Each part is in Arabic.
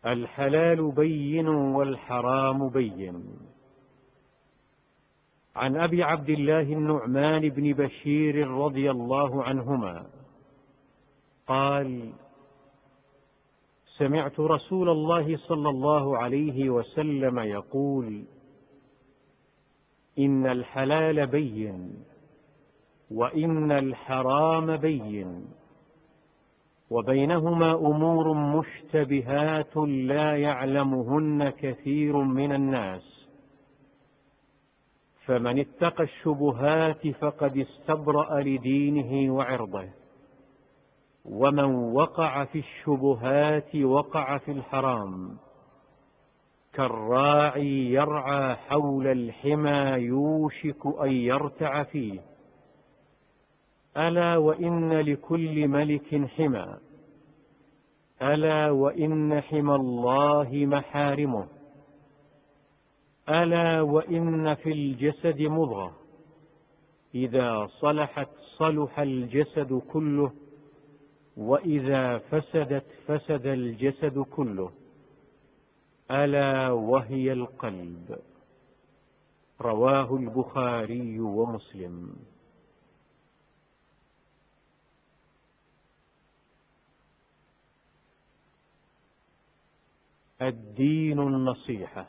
الحلال بين والحرام بين. عن أبي عبد الله النعمان بن بشير رضي الله عنهما قال: سمعت رسول الله صلى الله عليه وسلم يقول: إن الحلال بين وإن الحرام بين وبينهما أمور مشتبهات لا يعلمهن كثير من الناس، فمن اتقى الشبهات فقد استبرأ لدينه وعرضه، ومن وقع في الشبهات وقع في الحرام، كالراعي يرعى حول الحمى يوشك أن يرتع فيه. ألا وإن لكل ملك حمى، ألا وإن حمى الله محارمه، ألا وإن في الجسد مضغة إذا صلحت صلح الجسد كله، وإذا فسدت فسد الجسد كله، ألا وهي القلب. رواه البخاري ومسلم. الدين النصيحة.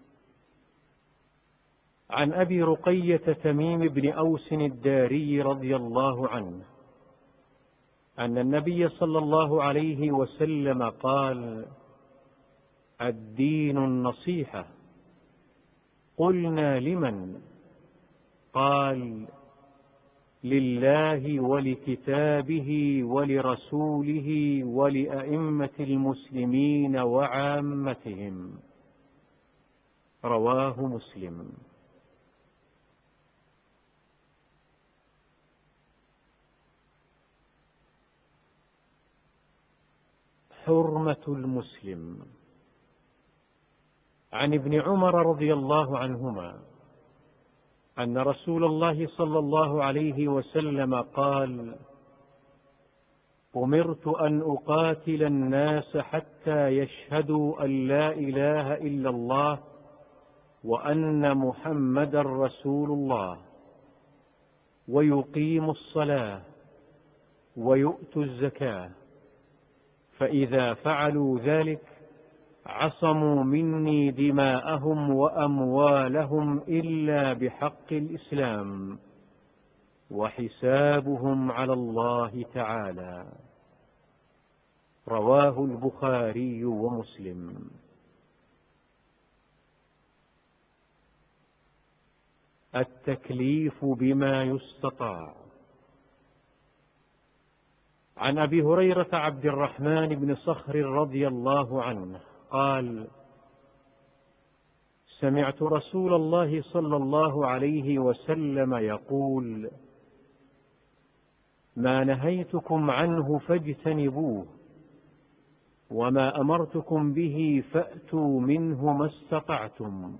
عن أبي رقية تميم بن أوس الداري رضي الله عنه أن النبي صلى الله عليه وسلم قال: الدين النصيحة. قلنا: لمن؟ قال: لله ولكتابه ولرسوله ولأئمة المسلمين وعامتهم. رواه مسلم. حرمة المسلم. عن ابن عمر رضي الله عنهما أن رسول الله صلى الله عليه وسلم قال: أمرت أن أقاتل الناس حتى يشهدوا أن لا إله إلا الله وأن محمدا رسول الله، ويقيموا الصلاة ويؤتوا الزكاة، فإذا فعلوا ذلك عصموا مني دماءهم وأموالهم إلا بحق الإسلام، وحسابهم على الله تعالى. رواه البخاري ومسلم. التكليف بما يستطاع. عن أبي هريرة عبد الرحمن بن صخر رضي الله عنه قال: سمعت رسول الله صلى الله عليه وسلم يقول: ما نهيتكم عنه فاجتنبوه، وما أمرتكم به فأتوا منه ما استطعتم،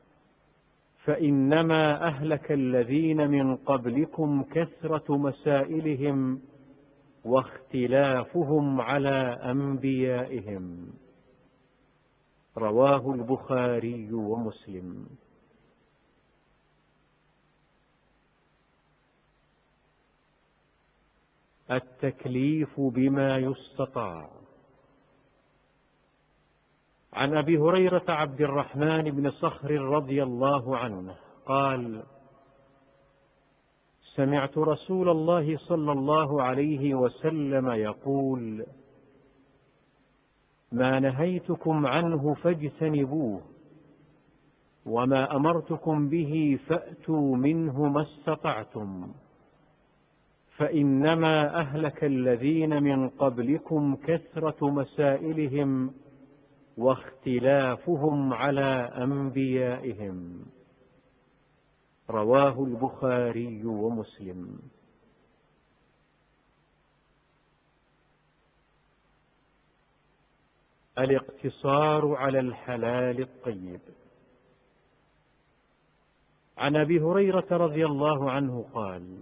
فإنما أهلك الذين من قبلكم كثرة مسائلهم واختلافهم على أنبيائهم. رواه البخاري ومسلم. التكليف بما يستطاع. عن أبي هريرة عبد الرحمن بن صخر رضي الله عنه قال: سمعت رسول الله صلى الله عليه وسلم يقول: ما نهيتكم عنه فاجتنبوه، وما أمرتكم به فأتوا منه ما استطعتم، فإنما أهلك الذين من قبلكم كثرة مسائلهم واختلافهم على أنبيائهم. رواه البخاري ومسلم. الاقتصار على الحلال الطيب. عن أبي هريرة رضي الله عنه قال: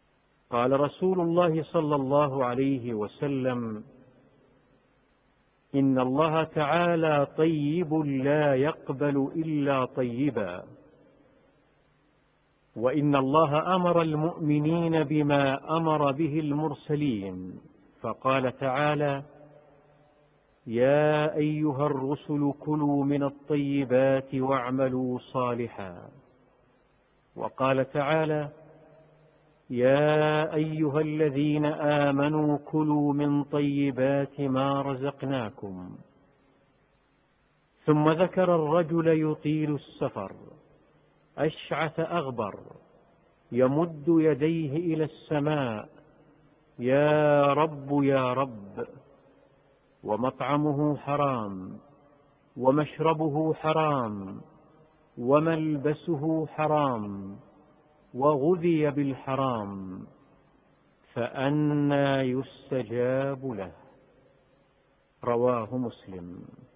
قال رسول الله صلى الله عليه وسلم: إن الله تعالى طيب لا يقبل إلا طيبا، وإن الله أمر المؤمنين بما أمر به المرسلين، فقال تعالى: يا أيها الرسل كلوا من الطيبات واعملوا صالحا. وقال تعالى: يا أيها الذين آمنوا كلوا من طيبات ما رزقناكم. ثم ذكر الرجل يطيل السفر أشعث أغبر يمد يديه إلى السماء: يا رب يا رب، ومطعمه حرام، ومشربه حرام، وملبسه حرام، وغذي بالحرام، فأنى يستجاب له. رواه مسلم.